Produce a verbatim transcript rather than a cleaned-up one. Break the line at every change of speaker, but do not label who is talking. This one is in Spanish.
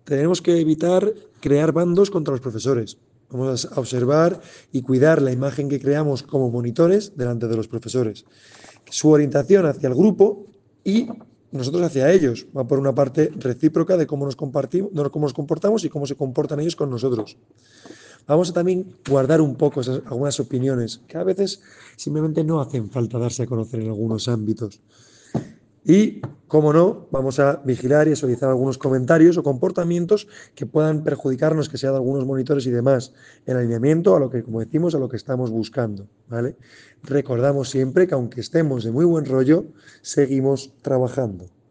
Tenemos que evitar crear bandos contra los profesores. Vamos a observar y cuidar la imagen que creamos como monitores delante de los profesores. Su orientación hacia el grupo y nosotros hacia ellos. Va por una parte recíproca de cómo nos, compartimos, cómo nos comportamos y cómo se comportan ellos con nosotros. Vamos a también guardar un poco esas, algunas opiniones que a veces simplemente no hacen falta darse a conocer en algunos ámbitos. Y, como no, vamos a vigilar y a suavizar algunos comentarios o comportamientos que puedan perjudicarnos, que sean algunos monitores y demás, en alineamiento a lo que, como decimos, a lo que estamos buscando, ¿vale? Recordamos siempre que aunque estemos de muy buen rollo, seguimos trabajando.